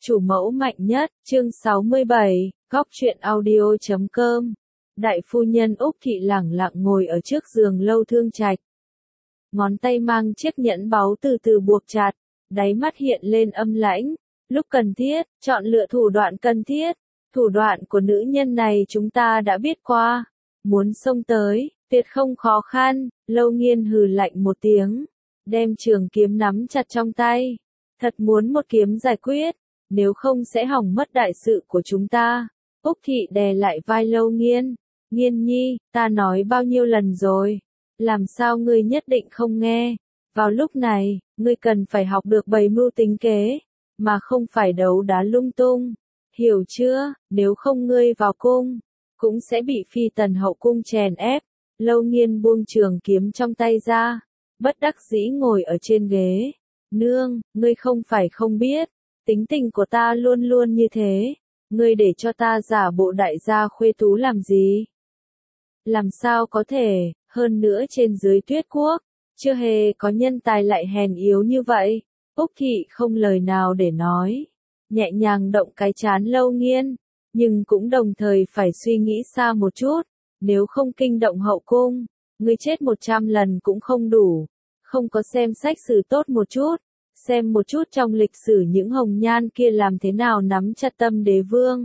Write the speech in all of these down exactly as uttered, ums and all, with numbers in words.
Chủ mẫu mạnh nhất, chương sáu mươi bảy, góc truyện audio chấm com. Đại phu nhân Úc Thị lẳng lặng ngồi ở trước giường Lâu Thương Trạch. Ngón tay mang chiếc nhẫn báu từ từ buộc chặt, đáy mắt hiện lên âm lãnh. Lúc cần thiết, chọn lựa thủ đoạn cần thiết. Thủ đoạn của nữ nhân này chúng ta đã biết qua. Muốn xông tới, tuyệt không khó khăn. Lâu Nghiên hừ lạnh một tiếng, đem trường kiếm nắm chặt trong tay. Thật muốn một kiếm giải quyết, nếu không sẽ hỏng mất đại sự của chúng ta. Úc Thị đè lại vai Lâu Nghiên. Nghiên nhi, ta nói bao nhiêu lần rồi, làm sao ngươi nhất định không nghe. Vào lúc này, ngươi cần phải học được bày mưu tính kế, mà không phải đấu đá lung tung. Hiểu chưa, nếu không ngươi vào cung, cũng sẽ bị phi tần hậu cung chèn ép. Lâu Nghiên buông trường kiếm trong tay ra, bất đắc dĩ ngồi ở trên ghế. Nương, ngươi không phải không biết, tính tình của ta luôn luôn như thế. Ngươi để cho ta giả bộ đại gia khuê tú làm gì? Làm sao có thể, hơn nữa trên dưới Tuyết Quốc, chưa hề có nhân tài lại hèn yếu như vậy. Úc Thị không lời nào để nói, nhẹ nhàng động cái trán Lâu Nghiên, nhưng cũng đồng thời phải suy nghĩ xa một chút. Nếu không kinh động hậu cung, ngươi chết một trăm lần cũng không đủ. Không có xem sách sử tốt một chút, xem một chút trong lịch sử những hồng nhan kia làm thế nào nắm chặt tâm đế vương.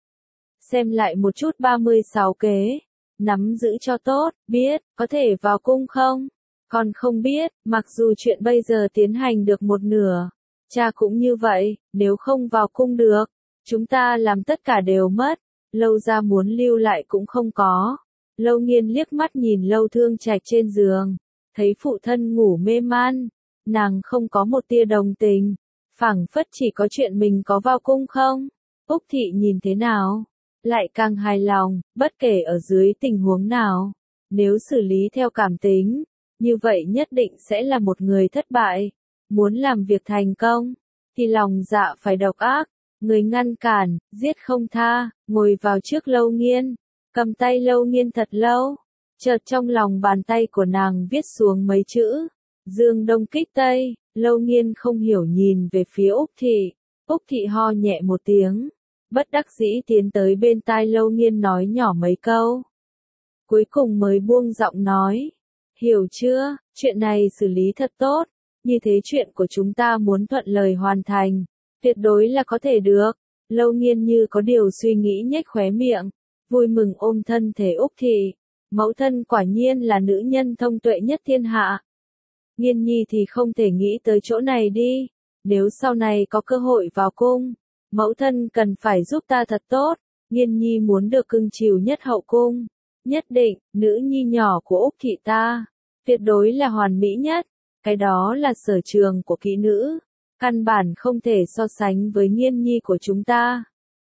Xem lại một chút ba mươi sáu kế, nắm giữ cho tốt, biết, có thể vào cung không? Còn không biết, mặc dù chuyện bây giờ tiến hành được một nửa, cha cũng như vậy, nếu không vào cung được, chúng ta làm tất cả đều mất, Lâu gia muốn lưu lại cũng không có. Lâu Nghiên liếc mắt nhìn Lâu Thương Trạch trên giường, thấy phụ thân ngủ mê man, nàng không có một tia đồng tình, phảng phất chỉ có chuyện mình có vào cung không. Úc Thị nhìn thế nào, lại càng hài lòng, bất kể ở dưới tình huống nào, nếu xử lý theo cảm tính, như vậy nhất định sẽ là một người thất bại. Muốn làm việc thành công, thì lòng dạ phải độc ác, người ngăn cản, giết không tha. Ngồi vào trước Lâu Nghiên, cầm tay Lâu Nghiên thật lâu, chợt trong lòng bàn tay của nàng viết xuống mấy chữ, Dương Đông kích Tây. Lâu Nghiên không hiểu nhìn về phía Úc Thị, Úc Thị ho nhẹ một tiếng, bất đắc dĩ tiến tới bên tai Lâu Nghiên nói nhỏ mấy câu. Cuối cùng mới buông giọng nói, hiểu chưa, chuyện này xử lý thật tốt, như thế chuyện của chúng ta muốn thuận lời hoàn thành, tuyệt đối là có thể được. Lâu Nghiên như có điều suy nghĩ nhếch khóe miệng, vui mừng ôm thân thể Úc Thị, mẫu thân quả nhiên là nữ nhân thông tuệ nhất thiên hạ. Nghiên nhi thì không thể nghĩ tới chỗ này đi, nếu sau này có cơ hội vào cung, mẫu thân cần phải giúp ta thật tốt. Nghiên nhi muốn được cưng chiều nhất hậu cung, nhất định, nữ nhi nhỏ của Úc Thị ta, tuyệt đối là hoàn mỹ nhất, cái đó là sở trường của kỹ nữ, căn bản không thể so sánh với Nghiên nhi của chúng ta.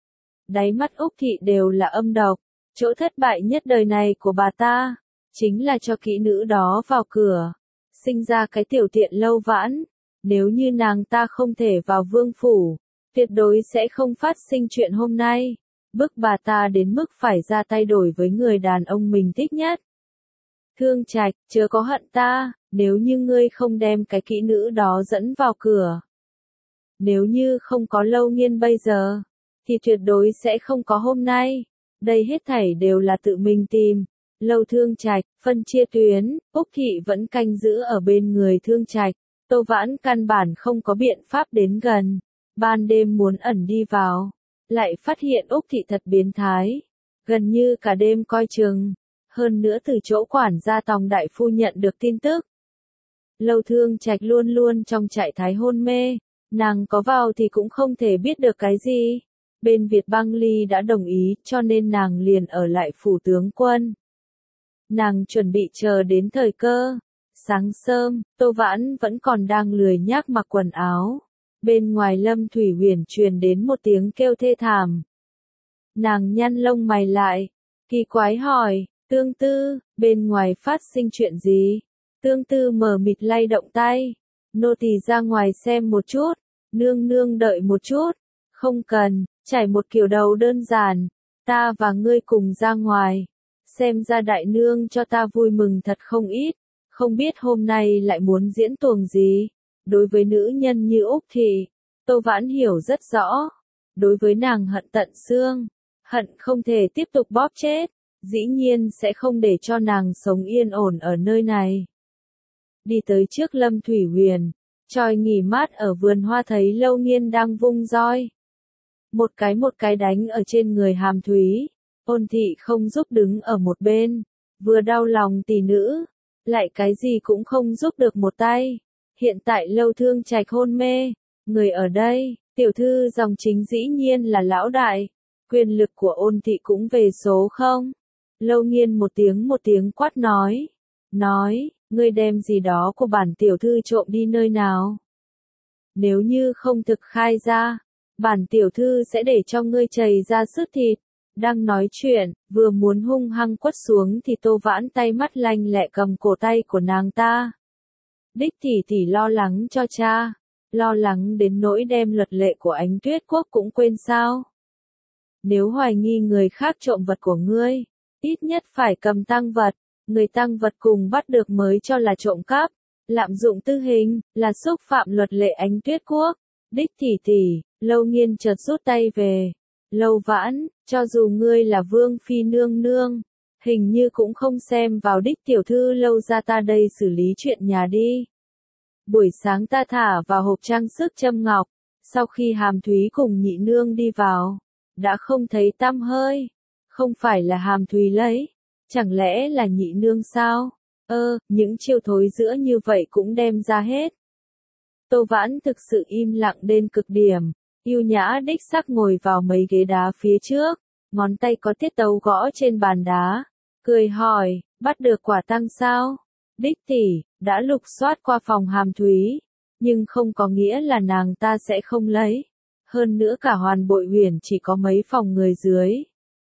Đáy mắt Úc Thị đều là âm độc, chỗ thất bại nhất đời này của bà ta, chính là cho kỹ nữ đó vào cửa, sinh ra cái tiểu tiện Lâu Vãn. Nếu như nàng ta không thể vào vương phủ, tuyệt đối sẽ không phát sinh chuyện hôm nay, bức bà ta đến mức phải ra tay đổi với người đàn ông mình thích nhất. Thương Trạch, chớ có hận ta, nếu như ngươi không đem cái kỹ nữ đó dẫn vào cửa. Nếu như không có Lâu Nghiên bây giờ, thì tuyệt đối sẽ không có hôm nay. Đây hết thảy đều là tự mình tìm. Lâu Thương Trạch, phân chia tuyến, Úc Thị vẫn canh giữ ở bên người Thương Trạch. Tô Vãn căn bản không có biện pháp đến gần. Ban đêm muốn ẩn đi vào, lại phát hiện Úc Thị thật biến thái. Gần như cả đêm coi chừng. Hơn nữa từ chỗ quản gia Tòng đại phu nhận được tin tức. Lâu Thương Trạch luôn luôn trong trạng thái hôn mê. Nàng có vào thì cũng không thể biết được cái gì. Bên Việt Băng Ly đã đồng ý, cho nên nàng liền ở lại phủ tướng quân. Nàng chuẩn bị chờ đến thời cơ. Sáng sớm, Tô Vãn vẫn còn đang lười nhác mặc quần áo. Bên ngoài Lâm Thủy Huyền truyền đến một tiếng kêu thê thảm. Nàng nhăn lông mày lại, kỳ quái hỏi, Tương Tư, bên ngoài phát sinh chuyện gì? Tương Tư mờ mịt lay động tay, nô tỳ ra ngoài xem một chút. Nương nương đợi một chút, không cần, trải một kiểu đầu đơn giản, ta và ngươi cùng ra ngoài. Xem ra đại nương cho ta vui mừng thật không ít, không biết hôm nay lại muốn diễn tuồng gì. Đối với nữ nhân như Úc Thị, Tô Vãn hiểu rất rõ. Đối với nàng hận tận xương, hận không thể tiếp tục bóp chết, dĩ nhiên sẽ không để cho nàng sống yên ổn ở nơi này. Đi tới trước Lâm Thủy Huyền, tròi nghỉ mát ở vườn hoa thấy Lâu Nghiên đang vung roi. Một cái một cái đánh ở trên người Hàm Thúy, Ôn Thị không giúp đứng ở một bên, vừa đau lòng tỷ nữ, lại cái gì cũng không giúp được một tay. Hiện tại Lâu Thương Trạch hôn mê, người ở đây, tiểu thư dòng chính dĩ nhiên là lão đại, quyền lực của Ôn Thị cũng về số không. Lâu Nghiên một tiếng một tiếng quát nói, nói, ngươi đem gì đó của bản tiểu thư trộm đi nơi nào? Nếu như không thực khai ra, bản tiểu thư sẽ để cho ngươi chảy ra sứt thịt. Đang nói chuyện, vừa muốn hung hăng quất xuống thì Tô Vãn tay mắt lanh lẹ cầm cổ tay của nàng ta. Đích tỷ tỷ lo lắng cho cha, lo lắng đến nỗi đem luật lệ của Ánh Tuyết Quốc cũng quên sao? Nếu hoài nghi người khác trộm vật của ngươi, ít nhất phải cầm tang vật, người tang vật cùng bắt được mới cho là trộm cắp, lạm dụng tư hình, là xúc phạm luật lệ Ánh Tuyết Quốc. Đích tỷ tỷ, Lâu Nghiên chợt rút tay về. Lâu Vãn, cho dù ngươi là vương phi nương nương, hình như cũng không xem vào đích tiểu thư Lâu ra ta đây xử lý chuyện nhà đi. Buổi sáng ta thả vào hộp trang sức châm ngọc, sau khi Hàm Thúy cùng nhị nương đi vào, đã không thấy tăm hơi. Không phải là Hàm Thúy lấy, chẳng lẽ là nhị nương sao? Ơ, những chiêu thối giữa như vậy cũng đem ra hết. Tô Vãn thực sự im lặng đến cực điểm, yêu nhã đích sắc ngồi vào mấy ghế đá phía trước, ngón tay có tiết tấu gõ trên bàn đá, cười hỏi, bắt được quả tang sao? Đích tỷ, đã lục soát qua phòng Hàm Thúy, nhưng không có nghĩa là nàng ta sẽ không lấy. Hơn nữa cả Hoàn Bội Huyền chỉ có mấy phòng người dưới.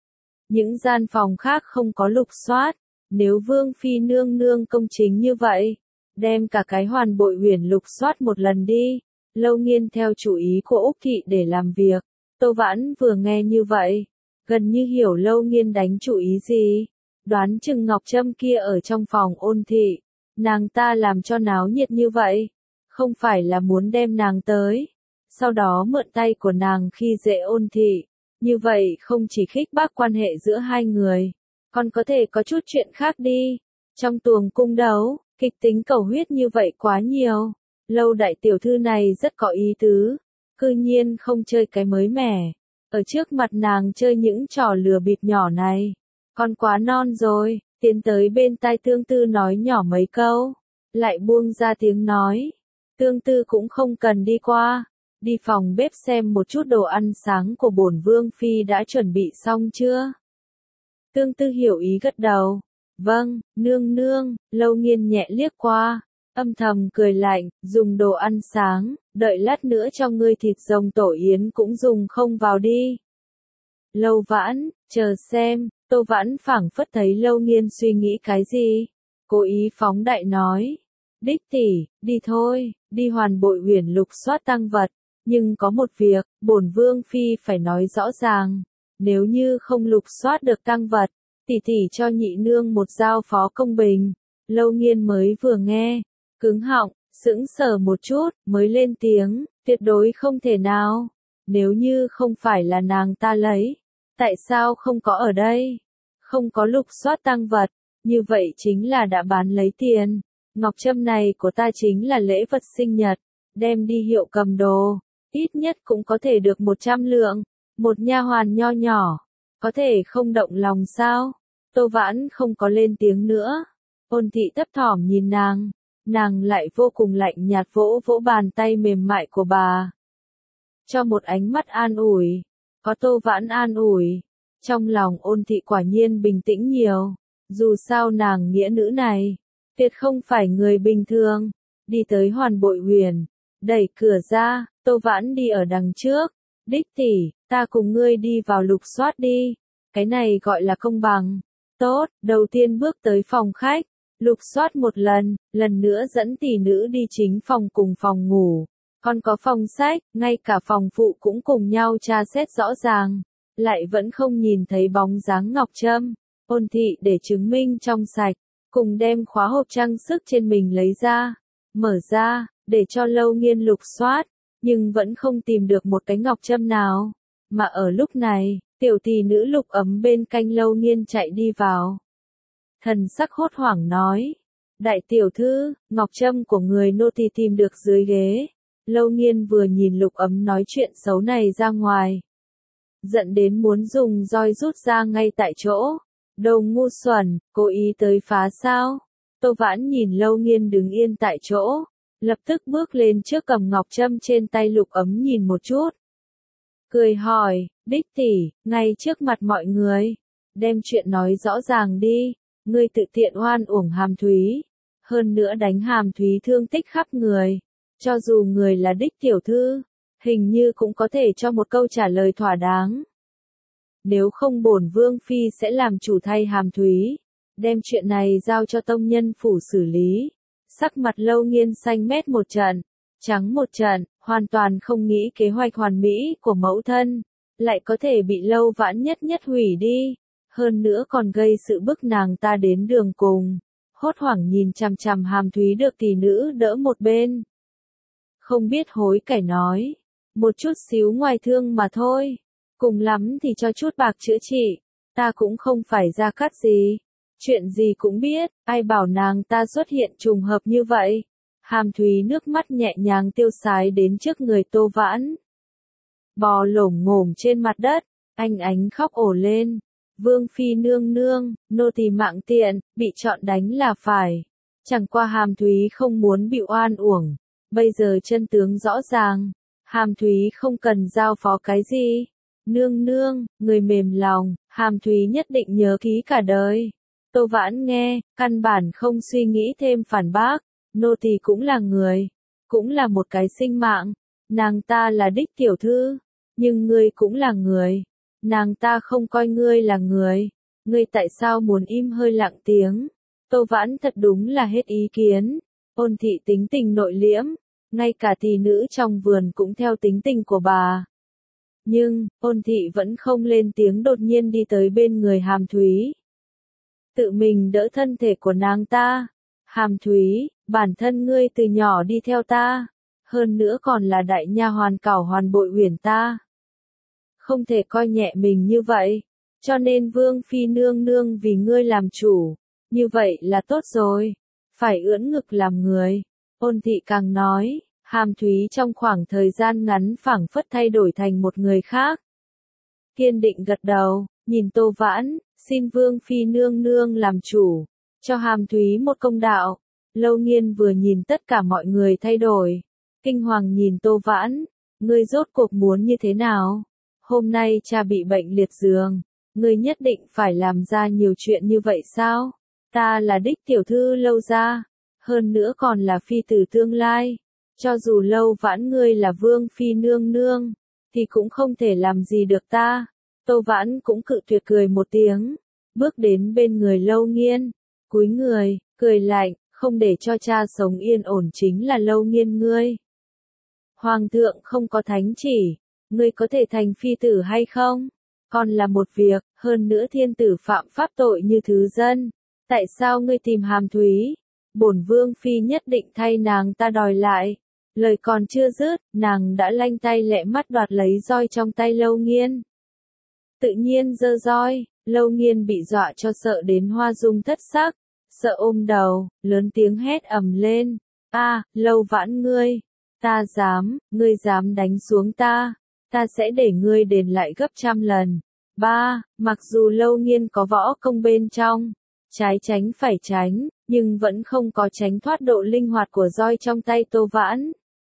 Những gian phòng khác không có lục soát, nếu Vương Phi nương nương công chính như vậy, đem cả cái Hoàn Bội Huyền lục soát một lần đi. Lâu Nghiên theo chủ ý của Úc Thị để làm việc. Tô Vãn vừa nghe như vậy, gần như hiểu Lâu Nghiên đánh chủ ý gì. Đoán chừng Ngọc Trâm kia ở trong phòng Ôn Thị, nàng ta làm cho náo nhiệt như vậy, không phải là muốn đem nàng tới, sau đó mượn tay của nàng khi dễ Ôn Thị. Như vậy không chỉ khích bác quan hệ giữa hai người, còn có thể có chút chuyện khác đi. Trong tuồng cung đấu, kịch tính cầu huyết như vậy quá nhiều. Lâu đại tiểu thư này rất có ý tứ, cư nhiên không chơi cái mới mẻ, ở trước mặt nàng chơi những trò lừa bịp nhỏ này, còn quá non rồi. Tiến tới bên tai Tương Tư nói nhỏ mấy câu, lại buông ra tiếng nói. Tương Tư cũng không cần đi qua, đi phòng bếp xem một chút đồ ăn sáng của bổn vương phi đã chuẩn bị xong chưa. Tương Tư hiểu ý gật đầu, vâng, nương nương. Lâu Nghiên nhẹ liếc qua, âm thầm cười lạnh, dùng đồ ăn sáng, đợi lát nữa cho ngươi thịt rồng tổ yến cũng dùng không vào đi. Lâu Vãn, chờ xem. Tô Vãn phảng phất thấy Lâu Nghiên suy nghĩ cái gì, cố ý phóng đại nói, đích tỷ, đi thôi, đi Hoàn Bội Huyền lục soát tang vật, nhưng có một việc, bổn vương phi phải nói rõ ràng, nếu như không lục soát được tang vật, tỷ tỷ cho nhị nương một giao phó công bình. Lâu Nghiên mới vừa nghe, cứng họng, sững sờ một chút, mới lên tiếng, tuyệt đối không thể nào, nếu như không phải là nàng ta lấy, tại sao không có ở đây? Không có lục soát tang vật, như vậy chính là đã bán lấy tiền. Ngọc Trâm này của ta chính là lễ vật sinh nhật, đem đi hiệu cầm đồ, ít nhất cũng có thể được một trăm lượng. Một nha hoàn nho nhỏ, có thể không động lòng sao? Tô Vãn không có lên tiếng nữa. Ôn Thị thấp thỏm nhìn nàng, nàng lại vô cùng lạnh nhạt vỗ vỗ bàn tay mềm mại của bà, cho một ánh mắt an ủi. Có Tô Vãn an ủi, trong lòng Ôn Thị quả nhiên bình tĩnh nhiều. Dù sao nàng nghĩa nữ này, tuyệt không phải người bình thường. Đi tới Hoàn Bội Huyền, đẩy cửa ra, Tô Vãn đi ở đằng trước. Đích tỷ, ta cùng ngươi đi vào lục soát đi. Cái này gọi là công bằng. Tốt, đầu tiên bước tới phòng khách, lục soát một lần, lần nữa dẫn tỷ nữ đi chính phòng cùng phòng ngủ. Còn có phòng sách, ngay cả phòng phụ cũng cùng nhau tra xét rõ ràng. Lại vẫn không nhìn thấy bóng dáng Ngọc Trâm. Ôn Thị để chứng minh trong sạch, cùng đem khóa hộp trang sức trên mình lấy ra, mở ra, để cho Lâu Nghiên lục soát. nhưng vẫn không tìm được một cái ngọc trâm nào. Mà ở lúc này, tiểu tỷ nữ Lục Ấm bên cạnh Lâu Nghiên chạy đi vào. Thần sắc hốt hoảng nói, đại tiểu thư, ngọc trâm của người nô tỳ tìm được dưới ghế. Lâu Nghiên vừa nhìn Lục Ấm nói chuyện xấu này ra ngoài, giận đến muốn dùng roi rút ra ngay tại chỗ. Đồ ngu xuẩn, cố ý tới phá sao? Tô Vãn nhìn Lâu Nghiên đứng yên tại chỗ, lập tức bước lên trước cầm ngọc trâm trên tay Lục Ấm nhìn một chút. Cười hỏi, đích tỷ, ngay trước mặt mọi người, đem chuyện nói rõ ràng đi, ngươi tự tiện oan uổng Hàm Thúy, hơn nữa đánh Hàm Thúy thương tích khắp người, cho dù người là đích tiểu thư, hình như cũng có thể cho một câu trả lời thỏa đáng. Nếu không bổn vương phi sẽ làm chủ thay Hàm Thúy, đem chuyện này giao cho tông nhân phủ xử lý. Sắc mặt Lâu Nghiên xanh mét một trận, trắng một trận, hoàn toàn không nghĩ kế hoạch hoàn mỹ của mẫu thân, lại có thể bị Lâu Vãn nhất nhất hủy đi, hơn nữa còn gây sự bức nàng ta đến đường cùng. Hốt hoảng nhìn chằm chằm Hàm Thúy được tỷ nữ đỡ một bên. Không biết hối cải nói, một chút xíu ngoài thương mà thôi, cùng lắm thì cho chút bạc chữa trị, ta cũng không phải ra cắt gì. Chuyện gì cũng biết, ai bảo nàng ta xuất hiện trùng hợp như vậy. Hàm Thúy nước mắt nhẹ nhàng tiêu sái đến trước người Tô Vãn. Bò lổm ngổm trên mặt đất, anh ánh khóc ổ lên. Vương phi nương nương, nô tỳ mạng tiện, bị chọn đánh là phải. Chẳng qua Hàm Thúy không muốn bị oan uổng. Bây giờ chân tướng rõ ràng, Hàm Thúy không cần giao phó cái gì. Nương nương, người mềm lòng, Hàm Thúy nhất định nhớ ký cả đời. Tô Vãn nghe, căn bản không suy nghĩ thêm phản bác, nô tỳ cũng là người, cũng là một cái sinh mạng, nàng ta là đích tiểu thư, nhưng ngươi cũng là người, nàng ta không coi ngươi là người, ngươi tại sao muốn im hơi lặng tiếng? Tô Vãn thật đúng là hết ý kiến, Ôn thị tính tình nội liễm, ngay cả tỷ nữ trong vườn cũng theo tính tình của bà. Nhưng, Ôn thị vẫn không lên tiếng, đột nhiên đi tới bên người Hàm Thúy. Tự mình đỡ thân thể của nàng ta. Hàm Thúy, bản thân ngươi từ nhỏ đi theo ta, hơn nữa còn là đại nha hoàn Cảo Hoàn bội huyền ta. Không thể coi nhẹ mình như vậy, cho nên vương phi nương nương vì ngươi làm chủ, như vậy là tốt rồi, phải ưỡn ngực làm người. Ôn thị càng nói, Hàm Thúy trong khoảng thời gian ngắn phảng phất thay đổi thành một người khác. Kiên định gật đầu, nhìn Tô Vãn, xin vương phi nương nương làm chủ, cho Hàm Thúy một công đạo. Lâu Nghiên vừa nhìn tất cả mọi người thay đổi, kinh hoàng nhìn Tô Vãn, ngươi rốt cuộc muốn như thế nào? Hôm nay cha bị bệnh liệt giường, ngươi nhất định phải làm ra nhiều chuyện như vậy sao? Ta là đích tiểu thư Lâu gia, hơn nữa còn là phi tử tương lai, cho dù Lâu Vãn ngươi là vương phi nương nương, thì cũng không thể làm gì được ta. Tô Vãn cũng cự tuyệt cười một tiếng, bước đến bên người Lâu Nghiên, cúi người, cười lạnh, không để cho cha sống yên ổn chính là Lâu Nghiên ngươi. Hoàng thượng không có thánh chỉ, ngươi có thể thành phi tử hay không? Còn là một việc, hơn nữa thiên tử phạm pháp tội như thứ dân. Tại sao ngươi tìm Hàm Thúy? Bổn vương phi nhất định thay nàng ta đòi lại. Lời còn chưa dứt, nàng đã lanh tay lẹ mắt đoạt lấy roi trong tay Lâu Nghiên. Tự nhiên giơ roi, Lâu Nghiên bị dọa cho sợ đến hoa dung thất sắc, sợ ôm đầu, lớn tiếng hét ầm lên. A, Lâu Vãn ngươi, ta dám, ngươi dám đánh xuống ta, ta sẽ để ngươi đền lại gấp trăm lần. Ba, mặc dù Lâu Nghiên có võ công bên trong, trái tránh phải tránh, nhưng vẫn không có tránh thoát độ linh hoạt của roi trong tay Tô Vãn.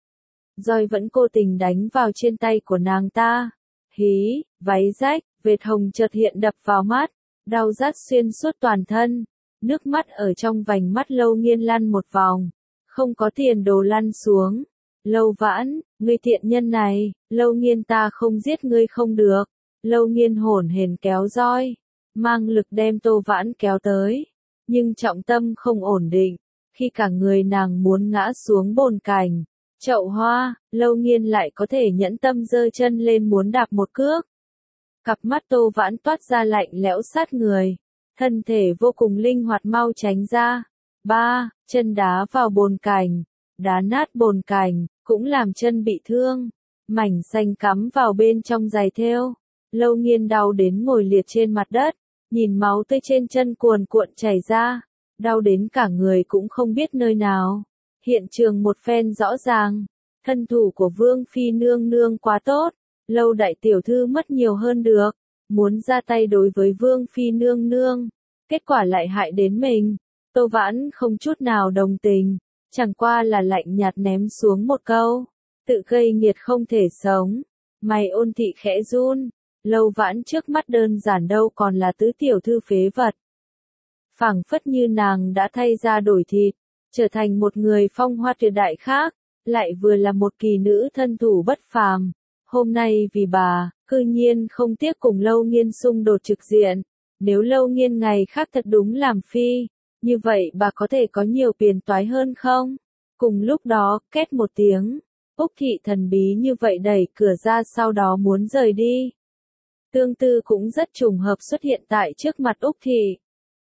Roi vẫn cố tình đánh vào trên tay của nàng ta. Hí, váy rách, vệt hồng chợt hiện đập vào mắt, đau rát xuyên suốt toàn thân. Nước mắt ở trong vành mắt Lâu Nghiên lăn một vòng, không có tiền đồ lăn xuống. Lâu Vãn, ngươi tiện nhân này, Lâu Nghiên ta không giết ngươi không được. Lâu Nghiên hổn hển kéo roi, mang lực đem Tô Vãn kéo tới, nhưng trọng tâm không ổn định, khi cả người nàng muốn ngã xuống bồn cành, chậu hoa, Lâu Nghiên lại có thể nhẫn tâm giơ chân lên muốn đạp một cước. Cặp mắt Tô Vãn toát ra lạnh lẽo sát người, thân thể vô cùng linh hoạt mau tránh ra. Ba, chân đá vào bồn cành, đá nát bồn cành, cũng làm chân bị thương, mảnh xanh cắm vào bên trong giày thêu. Lâu Nghiên đau đến ngồi liệt trên mặt đất, nhìn máu tươi trên chân cuồn cuộn chảy ra, đau đến cả người cũng không biết nơi nào. Hiện trường một phen rõ ràng, thân thủ của Vương Phi nương nương quá tốt, Lâu đại tiểu thư mất nhiều hơn được, muốn ra tay đối với Vương Phi nương nương, kết quả lại hại đến mình. Tô Vãn không chút nào đồng tình, chẳng qua là lạnh nhạt ném xuống một câu, tự gây nghiệt không thể sống. Mày Ôn Thị khẽ run, Lâu Vãn trước mắt đơn giản đâu còn là tứ tiểu thư phế vật. Phảng phất như nàng đã thay ra đổi thịt, trở thành một người phong hoa tuyệt đại khác, lại vừa là một kỳ nữ thân thủ bất phàm. Hôm nay vì bà, cư nhiên không tiếc cùng Lâu Nghiên xung đột trực diện. Nếu Lâu Nghiên ngày khác thật đúng làm phi, như vậy bà có thể có nhiều phiền toái hơn không? Cùng lúc đó, két một tiếng, Úc Thị thần bí như vậy đẩy cửa ra sau đó muốn rời đi. Tương Tư cũng rất trùng hợp xuất hiện tại trước mặt Úc Thị.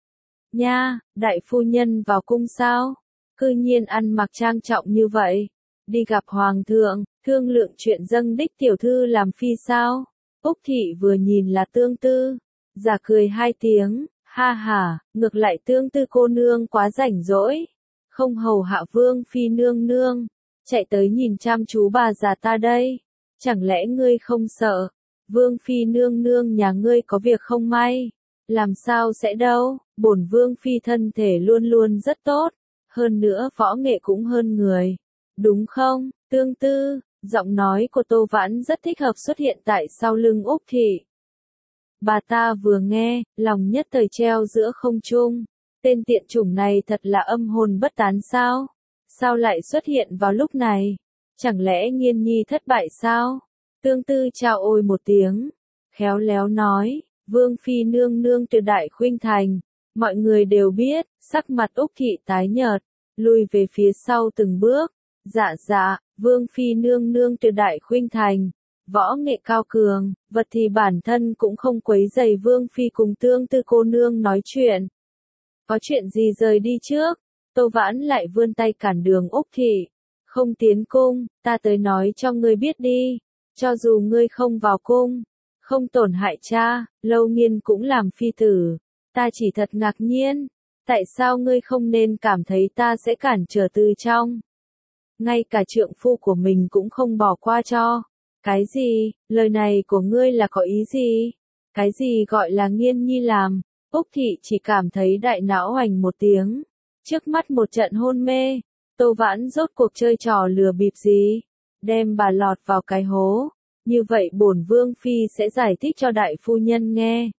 Nha, đại phu nhân vào cung sao? Cư nhiên ăn mặc trang trọng như vậy. Đi gặp hoàng thượng, thương lượng chuyện dâng đích tiểu thư làm phi sao? Úc Thị vừa nhìn là Tương Tư, giả cười hai tiếng, ha ha, ngược lại Tương Tư cô nương quá rảnh rỗi, không hầu hạ Vương Phi nương nương, chạy tới nhìn chăm chú bà già ta đây, chẳng lẽ ngươi không sợ? Vương Phi nương nương nhà ngươi có việc không may, làm sao sẽ đâu, bổn Vương Phi thân thể luôn luôn rất tốt, hơn nữa võ nghệ cũng hơn người, đúng không? Tương Tư, giọng nói của Tô Vãn rất thích hợp xuất hiện tại sau lưng Úc Thị. Bà ta vừa nghe, lòng nhất thời treo giữa không trung, tên tiện chủng này thật là âm hồn bất tán sao? Sao lại xuất hiện vào lúc này? Chẳng lẽ Nghiên Nhi thất bại sao? Tương Tư chào ôi một tiếng, khéo léo nói, Vương Phi nương nương từ đại khuynh thành, mọi người đều biết, sắc mặt Úc Thị tái nhợt, lùi về phía sau từng bước, dạ dạ, Vương Phi nương nương từ đại khuynh thành, võ nghệ cao cường, vật thì bản thân cũng không quấy rầy Vương Phi cùng Tương Tư cô nương nói chuyện. Có chuyện gì rời đi trước? Tô Vãn lại vươn tay cản đường Úc Thị, không tiến cung, ta tới nói cho ngươi biết đi, cho dù ngươi không vào cung, không tổn hại cha, Lâu Nghiên cũng làm phi tử, ta chỉ thật ngạc nhiên, tại sao ngươi không nên cảm thấy ta sẽ cản trở từ trong? Ngay cả trượng phu của mình cũng không bỏ qua cho. Cái gì, lời này của ngươi là có ý gì? Cái gì gọi là Nghiên Nhi làm? Úc Thị chỉ cảm thấy đại não hoành một tiếng, trước mắt một trận hôn mê, Tô Vãn rốt cuộc chơi trò lừa bịp gì? Đem bà lọt vào cái hố, như vậy bổn Vương Phi sẽ giải thích cho đại phu nhân nghe.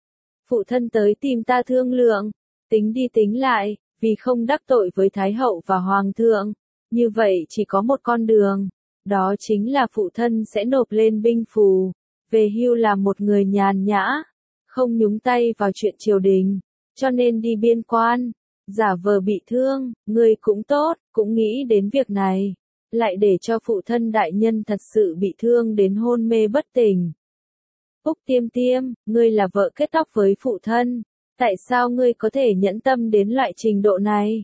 Phụ thân tới tìm ta thương lượng, tính đi tính lại, vì không đắc tội với Thái Hậu và Hoàng thượng, như vậy chỉ có một con đường, đó chính là phụ thân sẽ nộp lên binh phù, về hưu làm một người nhàn nhã, không nhúng tay vào chuyện triều đình, cho nên đi biên quan, giả vờ bị thương, người cũng tốt, cũng nghĩ đến việc này, lại để cho phụ thân đại nhân thật sự bị thương đến hôn mê bất tỉnh. Úc Tiêm Tiêm, ngươi là vợ kết tóc với phụ thân, tại sao ngươi có thể nhẫn tâm đến loại trình độ này?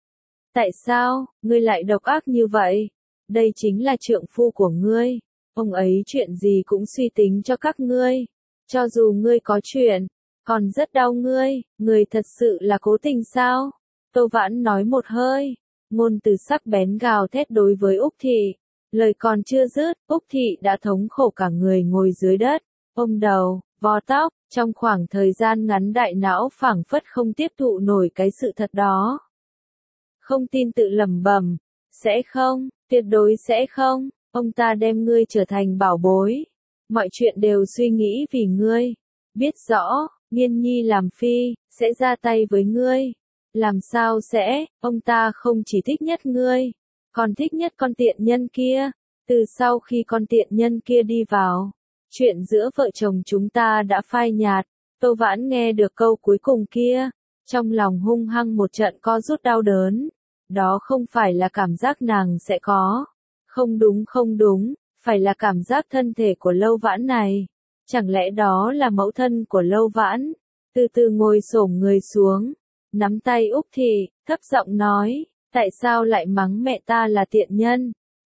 Tại sao, ngươi lại độc ác như vậy? Đây chính là trượng phu của ngươi, ông ấy chuyện gì cũng suy tính cho các ngươi, cho dù ngươi có chuyện, còn rất đau ngươi, ngươi thật sự là cố tình sao? Tô Vãn nói một hơi, ngôn từ sắc bén gào thét đối với Úc Thị, lời còn chưa dứt, Úc Thị đã thống khổ cả người ngồi dưới đất, ôm đầu, vò tóc, trong khoảng thời gian ngắn đại não phảng phất không tiếp thụ nổi cái sự thật đó. Không tin tự lẩm bẩm, sẽ không, tuyệt đối sẽ không, ông ta đem ngươi trở thành bảo bối, mọi chuyện đều suy nghĩ vì ngươi, biết rõ, Nghiên Nhi làm phi, sẽ ra tay với ngươi, làm sao sẽ, ông ta không chỉ thích nhất ngươi, còn thích nhất con tiện nhân kia, từ sau khi con tiện nhân kia đi vào, chuyện giữa vợ chồng chúng ta đã phai nhạt. Tô Vãn nghe được câu cuối cùng kia, trong lòng hung hăng một trận co rút đau đớn. Đó không phải là cảm giác nàng sẽ có. Không đúng không đúng, phải là cảm giác thân thể của Lâu Vãn này. Chẳng lẽ đó là mẫu thân của Lâu Vãn? Từ từ ngồi xổm người xuống, nắm tay Úc Thị, thấp giọng nói, tại sao lại mắng mẹ ta là tiện nhân?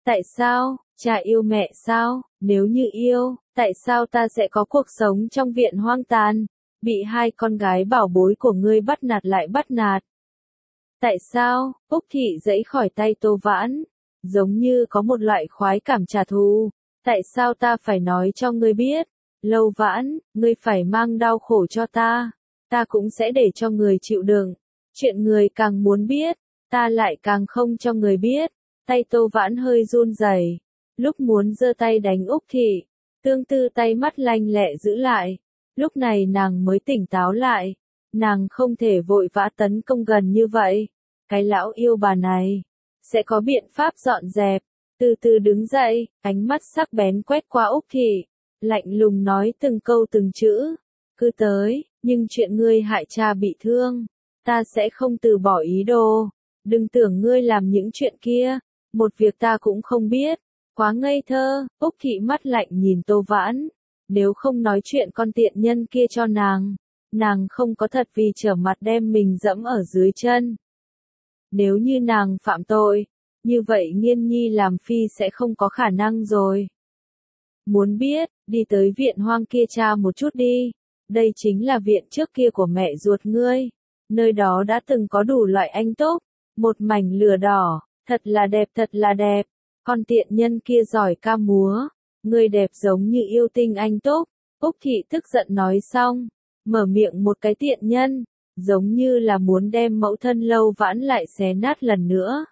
Tại sao? Cha yêu mẹ sao? Nếu như yêu, tại sao ta sẽ có cuộc sống trong viện hoang tàn, bị hai con gái bảo bối của ngươi bắt nạt lại bắt nạt? Tại sao? Úc Thị giãy khỏi tay Tô Vãn, giống như có một loại khoái cảm trả thù. Tại sao ta phải nói cho ngươi biết? Lâu Vãn, ngươi phải mang đau khổ cho ta, ta cũng sẽ để cho người chịu đựng. Chuyện người càng muốn biết, ta lại càng không cho người biết. Tay Tô Vãn hơi run rẩy, lúc muốn giơ tay đánh Úc Thị, tương tư tay mắt lanh lẹ giữ lại. Lúc này nàng mới tỉnh táo lại, nàng không thể vội vã tấn công gần như vậy. Cái lão yêu bà này sẽ có biện pháp dọn dẹp. Từ từ đứng dậy, ánh mắt sắc bén quét qua Úc Thị, lạnh lùng nói từng câu từng chữ. Cứ tới, nhưng chuyện ngươi hại cha bị thương, ta sẽ không từ bỏ ý đồ. Đừng tưởng ngươi làm những chuyện kia, một việc ta cũng không biết. Quá ngây thơ. Úc Thị mắt lạnh nhìn Tô Vãn. Nếu không nói chuyện con tiện nhân kia cho nàng, nàng không có thật vì trở mặt đem mình dẫm ở dưới chân. Nếu như nàng phạm tội, như vậy Nghiên Nhi làm phi sẽ không có khả năng rồi. Muốn biết, đi tới viện hoang kia tra một chút đi. Đây chính là viện trước kia của mẹ ruột ngươi. Nơi đó đã từng có đủ loại anh túc, một mảnh lửa đỏ, thật là đẹp thật là đẹp. Con tiện nhân kia giỏi ca múa, ngươi đẹp giống như yêu tinh anh túc. Úc Thị tức giận nói xong, mở miệng một cái tiện nhân, giống như là muốn đem mẫu thân Lâu Vãn lại xé nát lần nữa.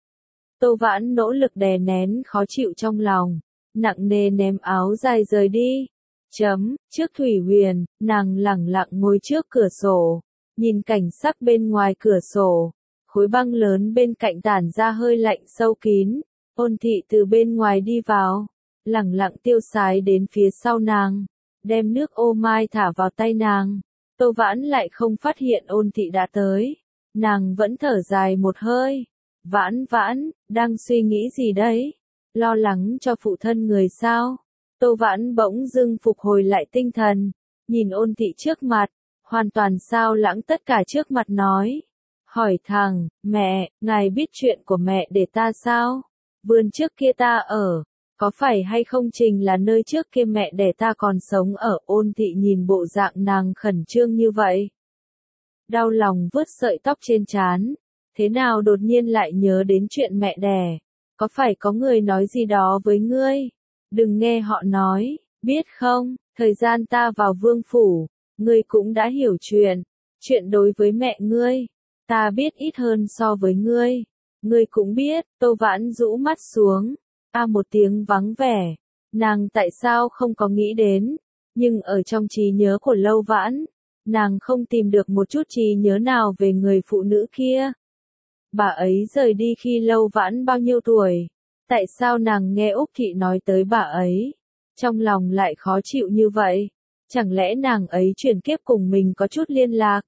Tô Vãn nỗ lực đè nén khó chịu trong lòng, nặng nề ném áo dài rời đi. Chấm, trước Thủy Huyền, nàng lẳng lặng ngồi trước cửa sổ, nhìn cảnh sắc bên ngoài cửa sổ, khối băng lớn bên cạnh tản ra hơi lạnh sâu kín. Ôn Thị từ bên ngoài đi vào, lẳng lặng tiêu sái đến phía sau nàng, đem nước ô mai thả vào tay nàng. Tô Vãn lại không phát hiện Ôn Thị đã tới, nàng vẫn thở dài một hơi. Vãn Vãn, đang suy nghĩ gì đấy? Lo lắng cho phụ thân người sao? Tô Vãn bỗng dưng phục hồi lại tinh thần, nhìn Ôn Thị trước mặt, hoàn toàn sao lãng tất cả trước mặt nói. Hỏi thẳng, mẹ, ngài biết chuyện của mẹ để ta sao? Vườn trước kia ta ở, có phải hay không trình là nơi trước kia mẹ đẻ ta còn sống ở? Ôn Thị nhìn bộ dạng nàng khẩn trương như vậy, đau lòng vuốt sợi tóc trên trán. Thế nào đột nhiên lại nhớ đến chuyện mẹ đẻ? Có phải có người nói gì đó với ngươi? Đừng nghe họ nói, biết không, thời gian ta vào vương phủ, ngươi cũng đã hiểu chuyện. Chuyện đối với mẹ ngươi, ta biết ít hơn so với ngươi. Ngươi cũng biết. Tô Vãn rũ mắt xuống, a một tiếng vắng vẻ. Nàng tại sao không có nghĩ đến, nhưng ở trong trí nhớ của Lâu Vãn, nàng không tìm được một chút trí nhớ nào về người phụ nữ kia. Bà ấy rời đi khi Lâu Vãn bao nhiêu tuổi? Tại sao nàng nghe Úc Thị nói tới bà ấy, trong lòng lại khó chịu như vậy? Chẳng lẽ nàng ấy chuyển kiếp cùng mình có chút liên lạc?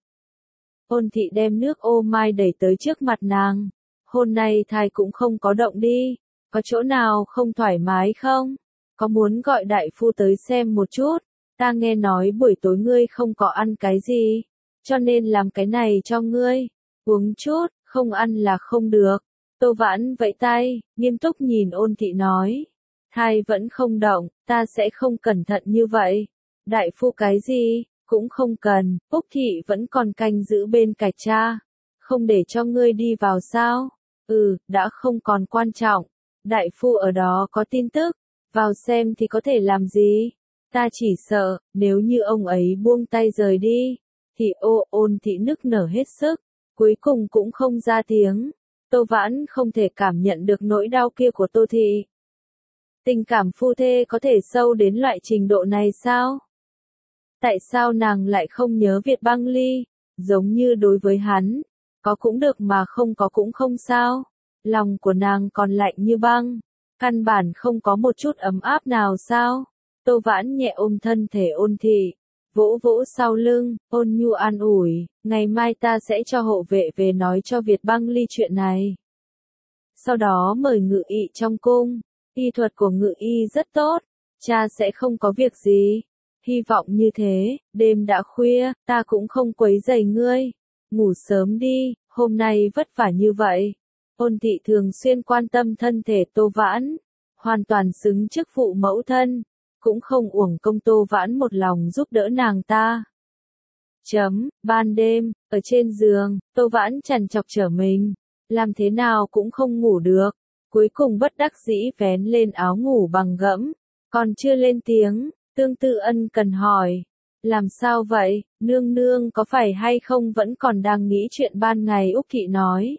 Ôn Thị đem nước ô mai đẩy tới trước mặt nàng. Hôm nay thai cũng không có động đi, có chỗ nào không thoải mái không? Có muốn gọi đại phu tới xem một chút? Ta nghe nói buổi tối ngươi không có ăn cái gì, cho nên làm cái này cho ngươi. Uống chút, không ăn là không được. Tô Vãn vẫy tay, nghiêm túc nhìn Ôn Thị nói. Thai vẫn không động, ta sẽ không cẩn thận như vậy. Đại phu cái gì, cũng không cần. Úc Thị vẫn còn canh giữ bên cạnh cha, không để cho ngươi đi vào sao? Ừ, đã không còn quan trọng. Đại phu ở đó có tin tức, vào xem thì có thể làm gì? Ta chỉ sợ, nếu như ông ấy buông tay rời đi, thì ô Ôn Thị nức nở hết sức, cuối cùng cũng không ra tiếng. Tô Vãn không thể cảm nhận được nỗi đau kia của Tô Thị. Tình cảm phu thê có thể sâu đến loại trình độ này sao? Tại sao nàng lại không nhớ Việt Băng Ly? Giống như đối với hắn, có cũng được mà không có cũng không sao. Lòng của nàng còn lạnh như băng, căn bản không có một chút ấm áp nào sao? Tô Vãn nhẹ ôm thân thể Ôn Thị, vỗ vỗ sau lưng, ôn nhu an ủi, ngày mai ta sẽ cho hộ vệ về nói cho Việt Băng Ly chuyện này. Sau đó mời Ngự Y trong cung, y thuật của Ngự Y rất tốt, cha sẽ không có việc gì. Hy vọng như thế. Đêm đã khuya, ta cũng không quấy rầy ngươi, ngủ sớm đi, hôm nay vất vả như vậy. Ôn thị thường xuyên quan tâm thân thể Tô Vãn, hoàn toàn xứng chức phụ mẫu thân, cũng không uổng công Tô Vãn một lòng giúp đỡ nàng ta. Chấm, ban đêm, ở trên giường, Tô Vãn trằn trọc trở mình, làm thế nào cũng không ngủ được, cuối cùng bất đắc dĩ vén lên áo ngủ bằng gẫm, còn chưa lên tiếng, Tương Tư ân cần hỏi. Làm sao vậy, nương nương có phải hay không vẫn còn đang nghĩ chuyện ban ngày Úc Thị nói.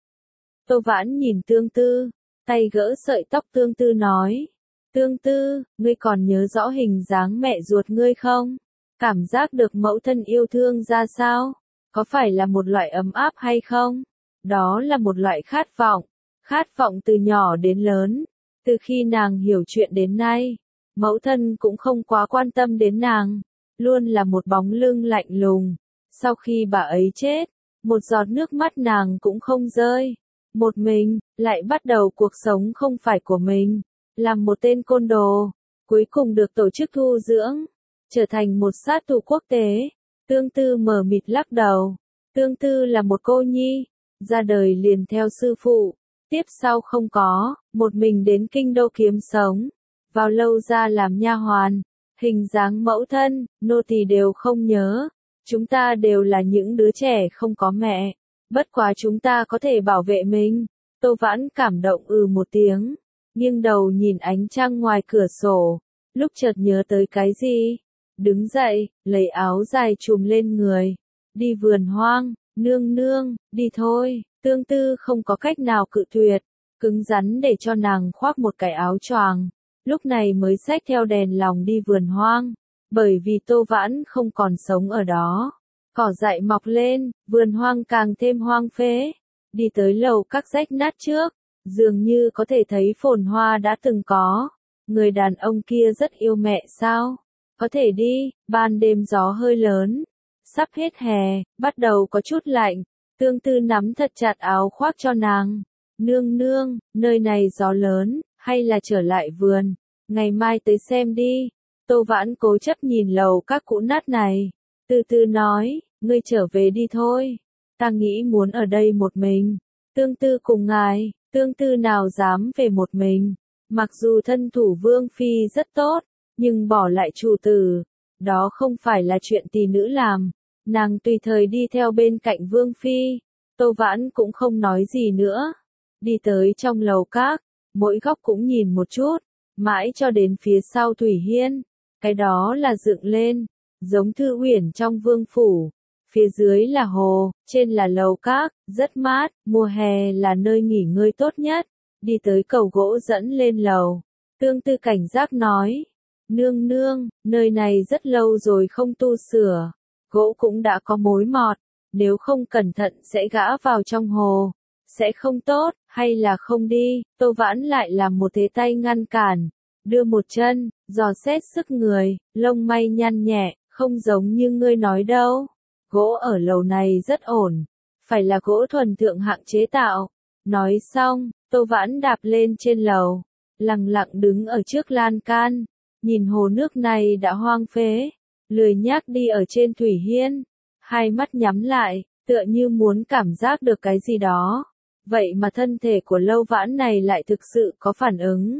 Tô Vãn nhìn Tương Tư, tay gỡ sợi tóc Tương Tư nói. Tương Tư, ngươi còn nhớ rõ hình dáng mẹ ruột ngươi không? Cảm giác được mẫu thân yêu thương ra sao? Có phải là một loại ấm áp hay không? Đó là một loại khát vọng, khát vọng từ nhỏ đến lớn. Từ khi nàng hiểu chuyện đến nay, mẫu thân cũng không quá quan tâm đến nàng, luôn là một bóng lưng lạnh lùng. Sau khi bà ấy chết, một giọt nước mắt nàng cũng không rơi. Một mình, lại bắt đầu cuộc sống không phải của mình, làm một tên côn đồ, cuối cùng được tổ chức thu dưỡng, trở thành một sát thủ quốc tế. Tương Tư mờ mịt lắc đầu. Tương Tư là một cô nhi, ra đời liền theo sư phụ, tiếp sau không có, một mình đến kinh đô kiếm sống, vào lâu ra làm nha hoàn, hình dáng mẫu thân, nô tỳ đều không nhớ, chúng ta đều là những đứa trẻ không có mẹ, bất quá chúng ta có thể bảo vệ mình. Tô Vãn cảm động ừ một tiếng, nghiêng đầu nhìn ánh trăng ngoài cửa sổ, lúc chợt nhớ tới cái gì, đứng dậy, lấy áo dài trùm lên người, đi vườn hoang. Nương nương, đi thôi. Tương Tư không có cách nào cự tuyệt, cứng rắn để cho nàng khoác một cái áo choàng, lúc này mới xách theo đèn lồng đi vườn hoang, bởi vì Tô Vãn không còn sống ở đó. Cỏ dại mọc lên, vườn hoang càng thêm hoang phế. Đi tới lầu các rách nát trước, dường như có thể thấy phồn hoa đã từng có. Người đàn ông kia rất yêu mẹ sao? Có thể đi, ban đêm gió hơi lớn. Sắp hết hè, bắt đầu có chút lạnh. Tương Tư nắm thật chặt áo khoác cho nàng. Nương nương, nơi này gió lớn, hay là trở lại vườn, ngày mai tới xem đi. Tô Vãn cố chấp nhìn lầu các cũ nát này, từ từ nói, ngươi trở về đi thôi. Ta nghĩ muốn ở đây một mình. Tương Tư cùng ngài, Tương Tư nào dám về một mình. Mặc dù thân thủ Vương Phi rất tốt, nhưng bỏ lại chủ tử, đó không phải là chuyện tỷ nữ làm. Nàng tùy thời đi theo bên cạnh Vương Phi. Tô Vãn cũng không nói gì nữa. Đi tới trong lầu các, mỗi góc cũng nhìn một chút, mãi cho đến phía sau Thủy Hiên. Cái đó là dựng lên, giống thư uyển trong vương phủ. Phía dưới là hồ, trên là lầu các, rất mát, mùa hè là nơi nghỉ ngơi tốt nhất. Đi tới cầu gỗ dẫn lên lầu. Tương Tư cảnh giác nói. Nương nương, nơi này rất lâu rồi không tu sửa. Gỗ cũng đã có mối mọt, nếu không cẩn thận sẽ gã vào trong hồ, sẽ không tốt, hay là không đi. Tô Vãn lại làm một thế tay ngăn cản, đưa một chân, dò xét sức người, lông mày nhăn nhẹ, không giống như ngươi nói đâu. Gỗ ở lầu này rất ổn, phải là gỗ thuần thượng hạng chế tạo. Nói xong, Tô Vãn đạp lên trên lầu, lặng lặng đứng ở trước lan can, nhìn hồ nước này đã hoang phế. Lười nhác đi ở trên Thủy Hiên, hai mắt nhắm lại, tựa như muốn cảm giác được cái gì đó. Vậy mà thân thể của Lâu Vãn này lại thực sự có phản ứng.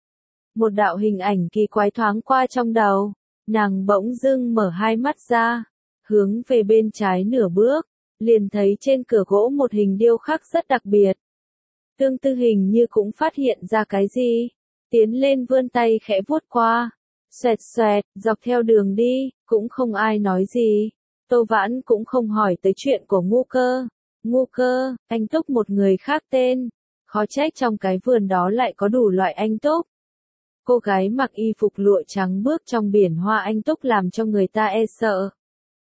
Một đạo hình ảnh kỳ quái thoáng qua trong đầu, nàng bỗng dưng mở hai mắt ra, hướng về bên trái nửa bước, liền thấy trên cửa gỗ một hình điêu khắc rất đặc biệt. Tương Tư hình như cũng phát hiện ra cái gì, tiến lên vươn tay khẽ vuốt qua. Xoẹt xoẹt, dọc theo đường đi, cũng không ai nói gì. Tô Vãn cũng không hỏi tới chuyện của Ngu Cơ. Ngu Cơ, anh Túc một người khác tên. Khó trách trong cái vườn đó lại có đủ loại anh Túc. Cô gái mặc y phục lụa trắng bước trong biển hoa anh Túc làm cho người ta e sợ.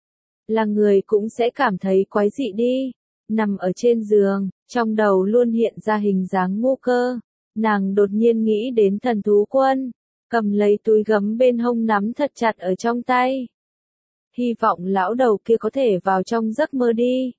Là người cũng sẽ cảm thấy quái dị đi. Nằm ở trên giường, trong đầu luôn hiện ra hình dáng Ngu Cơ. Nàng đột nhiên nghĩ đến Thần Thú Quân. Cầm lấy túi gấm bên hông nắm thật chặt ở trong tay. Hy vọng lão đầu kia có thể vào trong giấc mơ đi.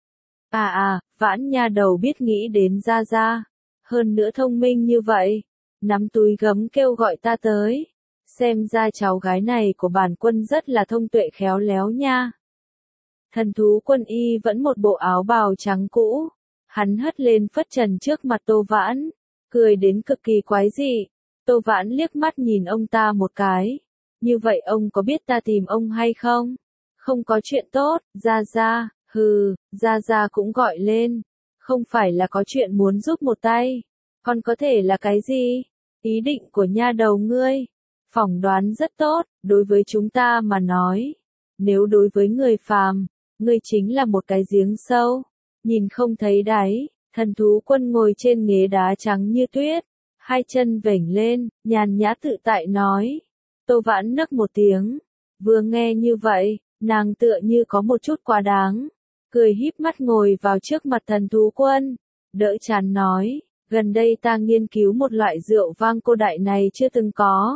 À à, Vãn nha đầu biết nghĩ đến Gia Gia. Hơn nữa thông minh như vậy. Nắm túi gấm kêu gọi ta tới. Xem ra cháu gái này của bản quân rất là thông tuệ khéo léo nha. Thần Thú Quân y vẫn một bộ áo bào trắng cũ. Hắn hất lên phất trần trước mặt Tô Vãn, cười đến cực kỳ quái dị. Tô Vãn liếc mắt nhìn ông ta một cái. Như vậy ông có biết ta tìm ông hay không? Không có chuyện tốt, Gia Gia, hừ, Gia Gia cũng gọi lên. Không phải là có chuyện muốn giúp một tay. Còn có thể là cái gì? Ý định của nha đầu ngươi. Phỏng đoán rất tốt, đối với chúng ta mà nói. Nếu đối với người phàm, ngươi chính là một cái giếng sâu. Nhìn không thấy đáy, thần thú quân ngồi trên ghế đá trắng như tuyết. Hai chân vểnh lên, nhàn nhã tự tại nói. Tô Vãn nấc một tiếng. Vừa nghe như vậy, nàng tựa như có một chút quá đáng. Cười híp mắt ngồi vào trước mặt thần thú quân. Đỡ chán nói, gần đây ta nghiên cứu một loại rượu vang cô đại này chưa từng có.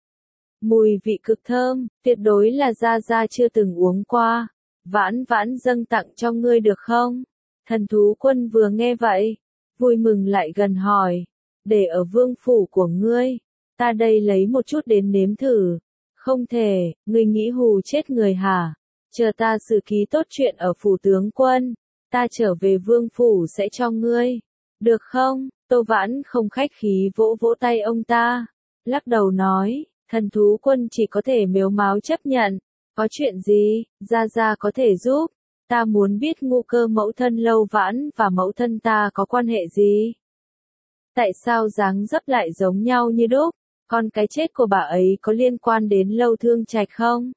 Mùi vị cực thơm, tuyệt đối là Gia Gia chưa từng uống qua. Vãn Vãn dâng tặng cho ngươi được không? Thần thú quân vừa nghe vậy, vui mừng lại gần hỏi. Để ở vương phủ của ngươi, ta đây lấy một chút đến nếm thử. Không thể, ngươi nghĩ hù chết người hả? Chờ ta xử ký tốt chuyện ở phủ tướng quân, ta trở về vương phủ sẽ cho ngươi. Được không? Tô Vãn không khách khí vỗ vỗ tay ông ta, lắc đầu nói, thần thú quân chỉ có thể mếu máo chấp nhận. Có chuyện gì, Gia Gia có thể giúp? Ta muốn biết Ngũ Cơ mẫu thân Lâu Vãn và mẫu thân ta có quan hệ gì? Tại sao dáng dấp lại giống nhau như đúc? Còn cái chết của bà ấy có liên quan đến Lâu Thương Trạch không?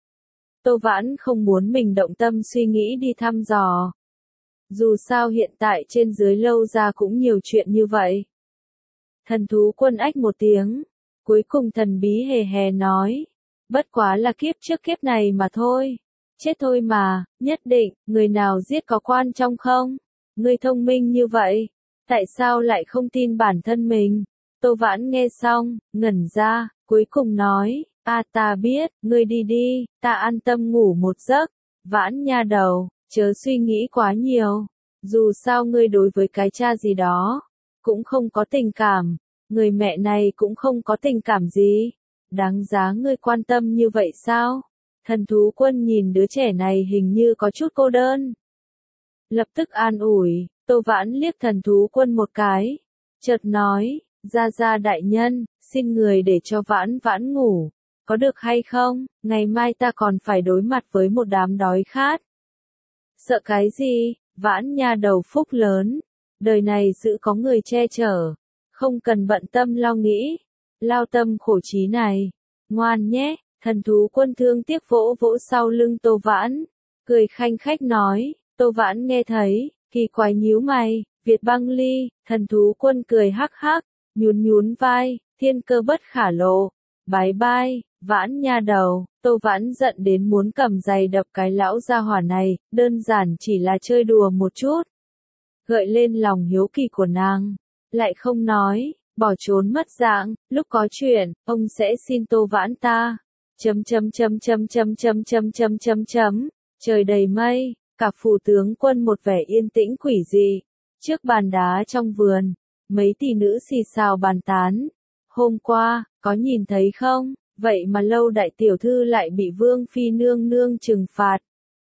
Tô Vãn không muốn mình động tâm suy nghĩ đi thăm dò. Dù sao hiện tại trên dưới Lâu gia cũng nhiều chuyện như vậy. Thần thú quân ách một tiếng, cuối cùng thần bí hề hề nói. Bất quá là kiếp trước kiếp này mà thôi. Chết thôi mà, nhất định, người nào giết có quan trong không? Ngươi thông minh như vậy, tại sao lại không tin bản thân mình? Tô Vãn nghe xong, ngẩn ra, cuối cùng nói, a ta biết, ngươi đi đi, ta an tâm ngủ một giấc. Vãn nha đầu, chớ suy nghĩ quá nhiều. Dù sao ngươi đối với cái cha gì đó, cũng không có tình cảm. Người mẹ này cũng không có tình cảm gì. Đáng giá ngươi quan tâm như vậy sao? Thần thú quân nhìn đứa trẻ này hình như có chút cô đơn. Lập tức an ủi, Tô Vãn liếc thần thú quân một cái. Chợt nói, Gia Gia đại nhân, xin người để cho Vãn Vãn ngủ. Có được hay không? Ngày mai ta còn phải đối mặt với một đám đói khát. Sợ cái gì? Vãn nha đầu phúc lớn. Đời này giữ có người che chở. Không cần bận tâm lo nghĩ. Lao tâm khổ trí này. Ngoan nhé. Thần thú quân thương tiếc vỗ vỗ sau lưng Tô Vãn. Cười khanh khách nói. Tô Vãn nghe thấy. Kỳ quái nhíu mày. Việt băng ly. Thần thú quân cười hắc hắc. Nhún nhún vai. Thiên cơ bất khả lộ. Bái bai. Vãn nha đầu. Tô Vãn giận đến muốn cầm giày đập cái lão gia hỏa này. Đơn giản chỉ là chơi đùa một chút. Gợi lên lòng hiếu kỳ của nàng. Lại không nói. Bỏ trốn mất dạng. Lúc có chuyện, ông sẽ xin Tô Vãn ta. Chấm chấm chấm chấm chấm chấm chấm chấm chấm chấm. Trời đầy mây. Cả phủ tướng quân một vẻ yên tĩnh quỷ dị. Trước bàn đá trong vườn, mấy tỷ nữ xì xào bàn tán. Hôm qua, có nhìn thấy không? Vậy mà Lâu đại tiểu thư lại bị Vương phi nương nương trừng phạt.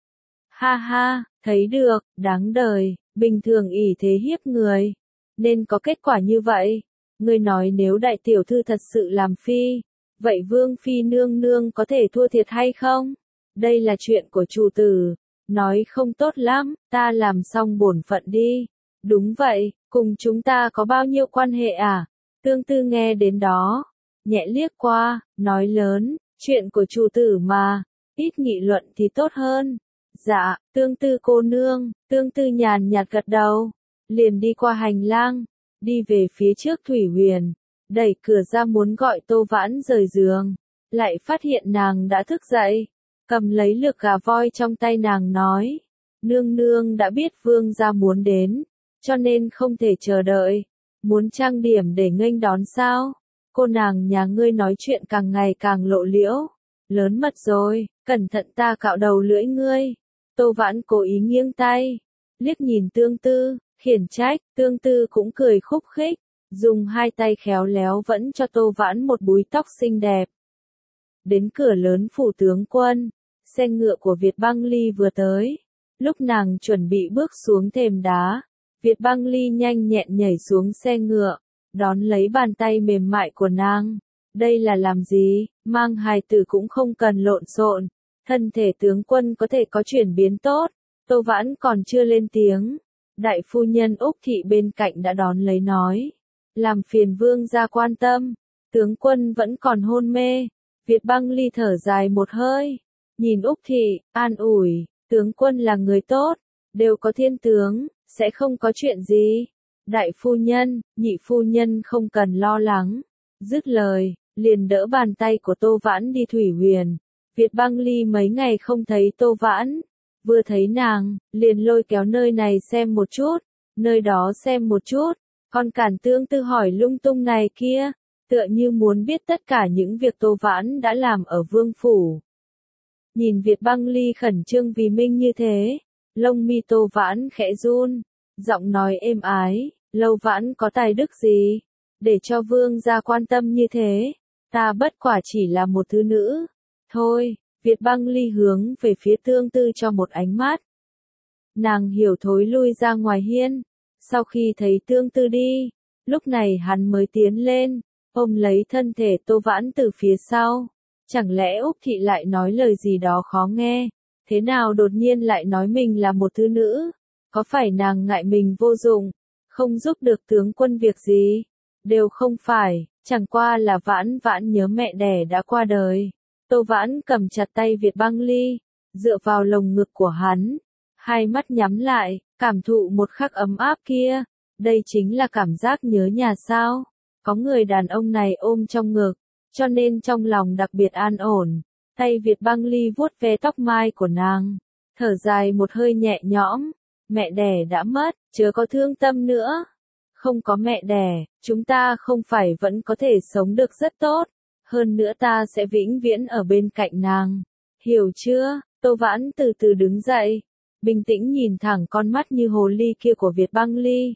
Ha ha, thấy được, đáng đời, bình thường ỷ thế hiếp người. Nên có kết quả như vậy. Ngươi nói nếu đại tiểu thư thật sự làm phi, vậy Vương phi nương nương có thể thua thiệt hay không? Đây là chuyện của chủ tử. Nói không tốt lắm, ta làm xong bổn phận đi. Đúng vậy, cùng chúng ta có bao nhiêu quan hệ à? Tương Tư nghe đến đó, nhẹ liếc qua, nói lớn, chuyện của chủ tử mà, ít nghị luận thì tốt hơn. Dạ, Tương Tư cô nương. Tương Tư nhàn nhạt gật đầu, liền đi qua hành lang, đi về phía trước Thủy Huyền, đẩy cửa ra muốn gọi Tô Vãn rời giường, lại phát hiện nàng đã thức dậy, cầm lấy lược gà voi trong tay nàng nói, nương nương đã biết vương gia muốn đến, cho nên không thể chờ đợi, muốn trang điểm để nghênh đón sao? Cô nàng nhà ngươi nói chuyện càng ngày càng lộ liễu, lớn mật rồi, cẩn thận ta cạo đầu lưỡi ngươi. Tô Vãn cố ý nghiêng tay, liếc nhìn Tương Tư, khiển trách, Tương Tư cũng cười khúc khích, dùng hai tay khéo léo vẫn cho Tô Vãn một búi tóc xinh đẹp. Đến cửa lớn phủ tướng quân, xe ngựa của Việt băng ly vừa tới, lúc nàng chuẩn bị bước xuống thềm đá, Việt Băng Ly nhanh nhẹn nhảy xuống xe ngựa, đón lấy bàn tay mềm mại của nàng. Đây là làm gì, mang hài tử cũng không cần lộn xộn, thân thể tướng quân có thể có chuyển biến tốt. Tô Vãn còn chưa lên tiếng, đại phu nhân Úc Thị bên cạnh đã đón lấy nói, làm phiền vương gia quan tâm, tướng quân vẫn còn hôn mê. Việt Băng Ly thở dài một hơi, nhìn Úc Thị, an ủi, tướng quân là người tốt, đều có thiên tướng, sẽ không có chuyện gì. Đại phu nhân, nhị phu nhân không cần lo lắng. Dứt lời, liền đỡ bàn tay của Tô Vãn đi Thủy Huyền. Việt Băng Ly mấy ngày không thấy Tô Vãn, vừa thấy nàng, liền lôi kéo nơi này xem một chút, nơi đó xem một chút, còn cản tương tư hỏi lung tung này kia, tựa như muốn biết tất cả những việc Tô Vãn đã làm ở vương phủ. Nhìn Việt Băng Ly khẩn trương vì Minh như thế, lông mi Tô Vãn khẽ run, giọng nói êm ái, Lâu Vãn có tài đức gì, để cho vương gia quan tâm như thế, ta bất quả chỉ là một thứ nữ, thôi. Việt Băng Ly hướng về phía tương tư cho một ánh mắt. Nàng hiểu thối lui ra ngoài hiên, sau khi thấy tương tư đi, lúc này hắn mới tiến lên, ôm lấy thân thể Tô Vãn từ phía sau. Chẳng lẽ Úc Thị lại nói lời gì đó khó nghe, thế nào đột nhiên lại nói mình là một thứ nữ, có phải nàng ngại mình vô dụng, không giúp được tướng quân việc gì, đều không phải, chẳng qua là Vãn Vãn nhớ mẹ đẻ đã qua đời. Tô Vãn cầm chặt tay Việt Băng Ly, dựa vào lồng ngực của hắn, hai mắt nhắm lại, cảm thụ một khắc ấm áp kia, đây chính là cảm giác nhớ nhà sao, có người đàn ông này ôm trong ngực, cho nên trong lòng đặc biệt an ổn. Tay Việt Băng Ly vuốt ve tóc mai của nàng, thở dài một hơi nhẹ nhõm, mẹ đẻ đã mất, chớ có thương tâm nữa, không có mẹ đẻ, chúng ta không phải vẫn có thể sống được rất tốt. Hơn nữa ta sẽ vĩnh viễn ở bên cạnh nàng. Hiểu chưa? Tô Vãn từ từ đứng dậy, bình tĩnh nhìn thẳng con mắt như hồ ly kia của Việt Băng Ly.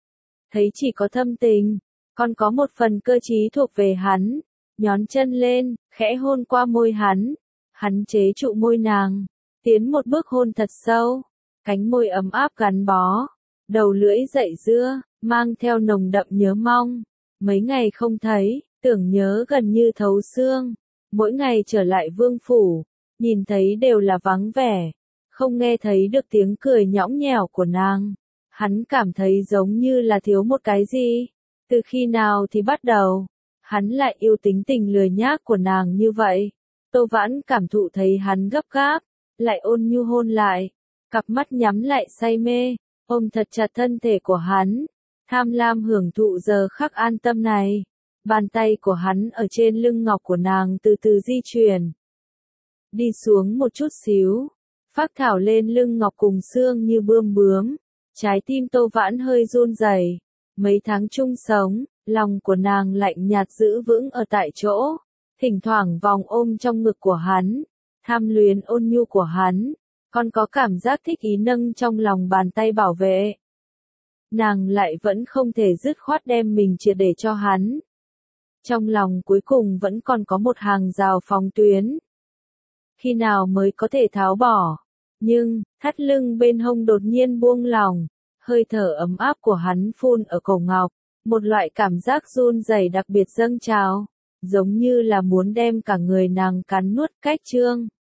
Thấy chỉ có thâm tình, còn có một phần cơ trí thuộc về hắn. Nhón chân lên, khẽ hôn qua môi hắn. Hắn chế trụ môi nàng, tiến một bước hôn thật sâu. Cánh môi ấm áp gắn bó, đầu lưỡi dậy dưa, mang theo nồng đậm nhớ mong. Mấy ngày không thấy, tưởng nhớ gần như thấu xương, mỗi ngày trở lại vương phủ, nhìn thấy đều là vắng vẻ, không nghe thấy được tiếng cười nhõng nhẽo của nàng. Hắn cảm thấy giống như là thiếu một cái gì, từ khi nào thì bắt đầu, hắn lại yêu tính tình lười nhác của nàng như vậy. Tô Vãn cảm thụ thấy hắn gấp gáp, lại ôn nhu hôn lại, cặp mắt nhắm lại say mê, ôm thật chặt thân thể của hắn, tham lam hưởng thụ giờ khắc an tâm này. Bàn tay của hắn ở trên lưng ngọc của nàng từ từ di chuyển, đi xuống một chút xíu, phác thảo lên lưng ngọc cùng xương như bươm bướm, trái tim Tô Vãn hơi run rẩy. Mấy tháng chung sống, lòng của nàng lạnh nhạt giữ vững ở tại chỗ, thỉnh thoảng vòng ôm trong ngực của hắn, tham luyến ôn nhu của hắn, còn có cảm giác thích ý nâng trong lòng bàn tay bảo vệ. Nàng lại vẫn không thể dứt khoát đem mình triệt để cho hắn. Trong lòng cuối cùng vẫn còn có một hàng rào phòng tuyến. Khi nào mới có thể tháo bỏ? Nhưng, thắt lưng bên hông đột nhiên buông lỏng, hơi thở ấm áp của hắn phun ở cổ ngọc, một loại cảm giác run rẩy đặc biệt dâng trào, giống như là muốn đem cả người nàng cắn nuốt cách trương.